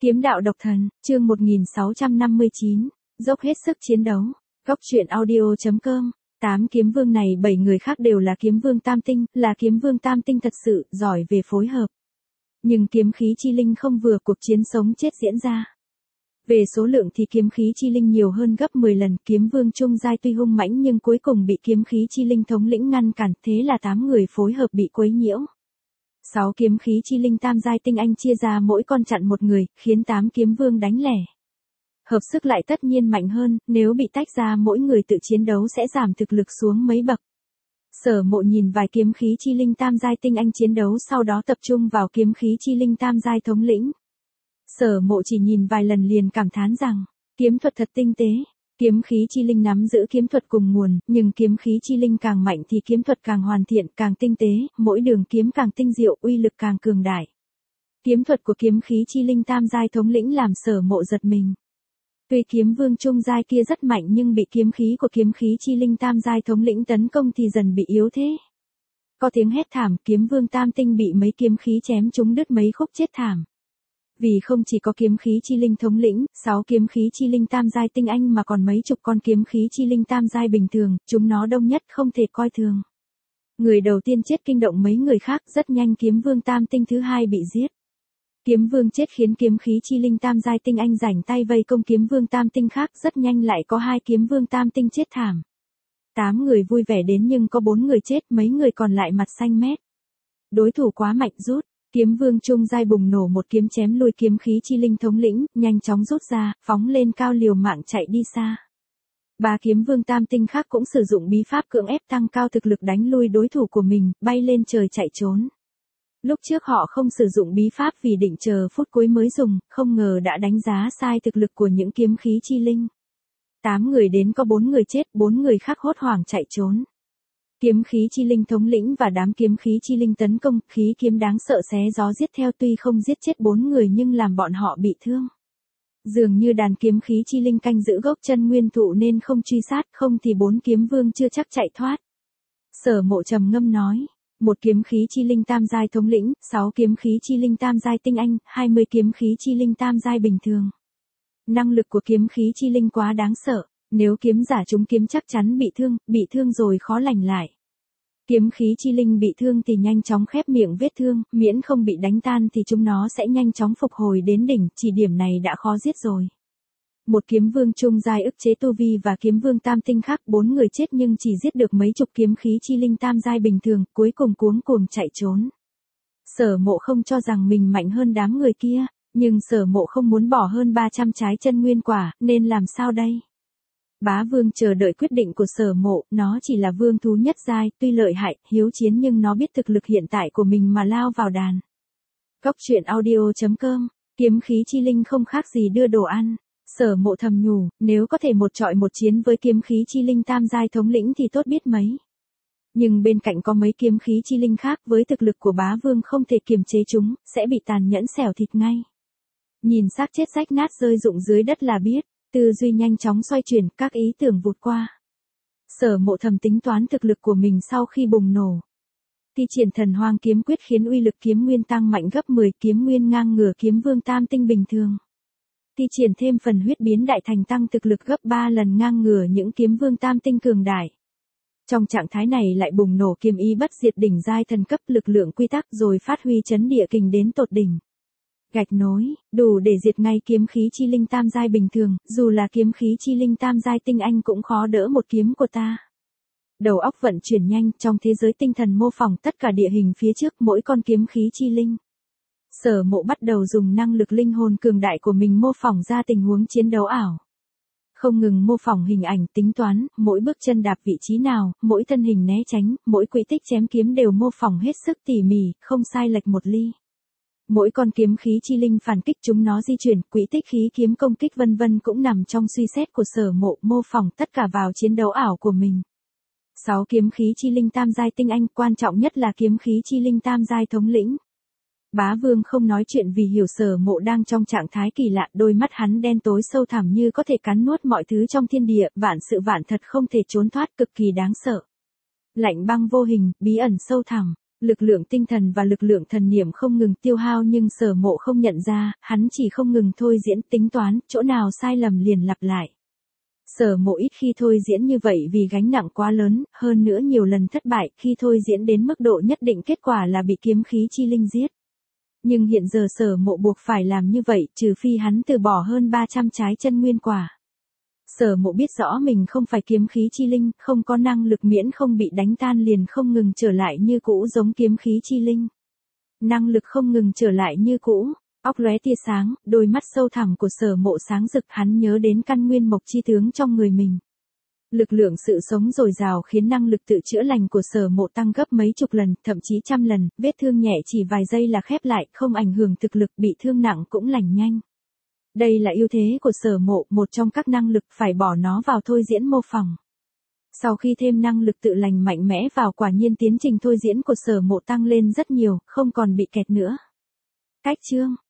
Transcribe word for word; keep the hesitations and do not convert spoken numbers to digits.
Kiếm đạo độc thần, chương một nghìn sáu trăm năm mươi chín, dốc hết sức chiến đấu. Góc truyện audio chấm com. Tám kiếm vương này bảy người khác đều là kiếm vương tam tinh, là kiếm vương tam tinh thật sự, giỏi về phối hợp. Nhưng kiếm khí chi linh không vừa, cuộc chiến sống chết diễn ra. Về số lượng thì kiếm khí chi linh nhiều hơn gấp mười lần, kiếm vương trung giai tuy hung mãnh nhưng cuối cùng bị kiếm khí chi linh thống lĩnh ngăn cản, thế là tám người phối hợp bị quấy nhiễu. Sáu kiếm khí chi linh tam giai tinh anh chia ra mỗi con chặn một người, khiến tám kiếm vương đánh lẻ. Hợp sức lại tất nhiên mạnh hơn, nếu bị tách ra mỗi người tự chiến đấu sẽ giảm thực lực xuống mấy bậc. Sở Mộ nhìn vài kiếm khí chi linh tam giai tinh anh chiến đấu, sau đó tập trung vào kiếm khí chi linh tam giai thống lĩnh. Sở Mộ chỉ nhìn vài lần liền cảm thán rằng, kiếm thuật thật tinh tế. Kiếm khí chi linh nắm giữ kiếm thuật cùng nguồn, nhưng kiếm khí chi linh càng mạnh thì kiếm thuật càng hoàn thiện, càng tinh tế, mỗi đường kiếm càng tinh diệu, uy lực càng cường đại. Kiếm thuật của kiếm khí chi linh tam giai thống lĩnh làm Sở Mộ giật mình. Tuy kiếm vương trung giai kia rất mạnh nhưng bị kiếm khí của kiếm khí chi linh tam giai thống lĩnh tấn công thì dần bị yếu thế. Có tiếng hét thảm, kiếm vương tam tinh bị mấy kiếm khí chém trúng đứt mấy khúc chết thảm. Vì không chỉ có kiếm khí chi linh thống lĩnh, sáu kiếm khí chi linh tam giai tinh anh mà còn mấy chục con kiếm khí chi linh tam giai bình thường, chúng nó đông nhất không thể coi thường. Người đầu tiên chết kinh động mấy người khác, rất nhanh kiếm vương tam tinh thứ hai bị giết. Kiếm vương chết khiến kiếm khí chi linh tam giai tinh anh rảnh tay vây công kiếm vương tam tinh khác, rất nhanh lại có hai kiếm vương tam tinh chết thảm. Tám người vui vẻ đến nhưng có bốn người chết, mấy người còn lại mặt xanh mét. Đối thủ quá mạnh, rút. Kiếm vương trung giai bùng nổ một kiếm chém lui kiếm khí chi linh thống lĩnh, nhanh chóng rút ra, phóng lên cao liều mạng chạy đi xa. Ba kiếm vương tam tinh khác cũng sử dụng bí pháp cưỡng ép tăng cao thực lực đánh lui đối thủ của mình, bay lên trời chạy trốn. Lúc trước họ không sử dụng bí pháp vì định chờ phút cuối mới dùng, không ngờ đã đánh giá sai thực lực của những kiếm khí chi linh. Tám người đến có bốn người chết, bốn người khác hốt hoảng chạy trốn. Kiếm khí chi linh thống lĩnh và đám kiếm khí chi linh tấn công, khí kiếm đáng sợ xé gió giết theo, tuy không giết chết bốn người nhưng làm bọn họ bị thương. Dường như đàn kiếm khí chi linh canh giữ gốc chân nguyên thụ nên không truy sát, không thì bốn kiếm vương chưa chắc chạy thoát. Sở Mộ trầm ngâm nói, một kiếm khí chi linh tam giai thống lĩnh, sáu kiếm khí chi linh tam giai tinh anh, hai mươi kiếm khí chi linh tam giai bình thường. Năng lực của kiếm khí chi linh quá đáng sợ. Nếu kiếm giả chúng kiếm chắc chắn bị thương, bị thương rồi khó lành lại. Kiếm khí chi linh bị thương thì nhanh chóng khép miệng vết thương, miễn không bị đánh tan thì chúng nó sẽ nhanh chóng phục hồi đến đỉnh, chỉ điểm này đã khó giết rồi. Một kiếm vương trung giai ức chế tu vi và kiếm vương tam tinh khác, bốn người chết nhưng chỉ giết được mấy chục kiếm khí chi linh tam giai bình thường, cuối cùng cuống cuồng chạy trốn. Sở Mộ không cho rằng mình mạnh hơn đám người kia, nhưng Sở Mộ không muốn bỏ hơn ba trăm trái chân nguyên quả, nên làm sao đây? Bá vương chờ đợi quyết định của Sở Mộ, nó chỉ là vương thú nhất giai, tuy lợi hại, hiếu chiến nhưng nó biết thực lực hiện tại của mình mà lao vào đàn. Góc truyện audio chấm com, kiếm khí chi linh không khác gì đưa đồ ăn. Sở Mộ thầm nhủ, nếu có thể một trọi một chiến với kiếm khí chi linh tam giai thống lĩnh thì tốt biết mấy. Nhưng bên cạnh có mấy kiếm khí chi linh khác, với thực lực của bá vương không thể kiềm chế chúng, sẽ bị tàn nhẫn xẻo thịt ngay. Nhìn xác chết rách nát rơi rụng dưới đất là biết. Tư duy nhanh chóng xoay chuyển, các ý tưởng vụt qua. Sở Mộ thầm tính toán thực lực của mình sau khi bùng nổ. Thi triển thần hoang kiếm quyết khiến uy lực kiếm nguyên tăng mạnh gấp mười, kiếm nguyên ngang ngửa kiếm vương tam tinh bình thường. Thi triển thêm phần huyết biến đại thành tăng thực lực gấp ba lần ngang ngửa những kiếm vương tam tinh cường đại. Trong trạng thái này lại bùng nổ kiếm ý bất diệt đỉnh giai thần cấp, lực lượng quy tắc rồi phát huy chấn địa kình đến tột đỉnh. Gạch nối, đủ để diệt ngay kiếm khí chi linh tam giai bình thường, dù là kiếm khí chi linh tam giai tinh anh cũng khó đỡ một kiếm của ta. Đầu óc vận chuyển nhanh, trong thế giới tinh thần mô phỏng tất cả địa hình phía trước mỗi con kiếm khí chi linh. Sở Mộ bắt đầu dùng năng lực linh hồn cường đại của mình mô phỏng ra tình huống chiến đấu ảo. Không ngừng mô phỏng hình ảnh, tính toán, mỗi bước chân đạp vị trí nào, mỗi thân hình né tránh, mỗi quỹ tích chém kiếm đều mô phỏng hết sức tỉ mỉ, không sai lệch một ly. Mỗi con kiếm khí chi linh phản kích chúng nó di chuyển, quỹ tích khí kiếm công kích vân vân cũng nằm trong suy xét của Sở Mộ, mô phỏng tất cả vào chiến đấu ảo của mình. Sáu kiếm khí chi linh tam giai tinh anh, quan trọng nhất là kiếm khí chi linh tam giai thống lĩnh. Bá vương không nói chuyện vì hiểu Sở Mộ đang trong trạng thái kỳ lạ, đôi mắt hắn đen tối sâu thẳm như có thể cắn nuốt mọi thứ trong thiên địa, vạn sự vạn thật không thể trốn thoát, cực kỳ đáng sợ. Lạnh băng vô hình, bí ẩn sâu thẳm. Lực lượng tinh thần và lực lượng thần niệm không ngừng tiêu hao nhưng Sở Mộ không nhận ra, hắn chỉ không ngừng thôi diễn tính toán, chỗ nào sai lầm liền lặp lại. Sở Mộ ít khi thôi diễn như vậy vì gánh nặng quá lớn, hơn nữa nhiều lần thất bại, khi thôi diễn đến mức độ nhất định kết quả là bị kiếm khí chi linh giết. Nhưng hiện giờ Sở Mộ buộc phải làm như vậy, trừ phi hắn từ bỏ hơn ba trăm trái chân nguyên quả. Sở Mộ biết rõ mình không phải kiếm khí chi linh, không có năng lực miễn không bị đánh tan liền không ngừng trở lại như cũ giống kiếm khí chi linh. Năng lực không ngừng trở lại như cũ, óc lóe tia sáng, đôi mắt sâu thẳm của Sở Mộ sáng rực, hắn nhớ đến căn nguyên mộc chi tướng trong người mình. Lực lượng sự sống dồi dào khiến năng lực tự chữa lành của Sở Mộ tăng gấp mấy chục lần, thậm chí trăm lần, vết thương nhẹ chỉ vài giây là khép lại, không ảnh hưởng thực lực, bị thương nặng cũng lành nhanh. Đây là ưu thế của Sở Mộ, một trong các năng lực phải bỏ nó vào thôi diễn mô phỏng. Sau khi thêm năng lực tự lành mạnh mẽ vào, quả nhiên tiến trình thôi diễn của Sở Mộ tăng lên rất nhiều, không còn bị kẹt nữa. Cách chương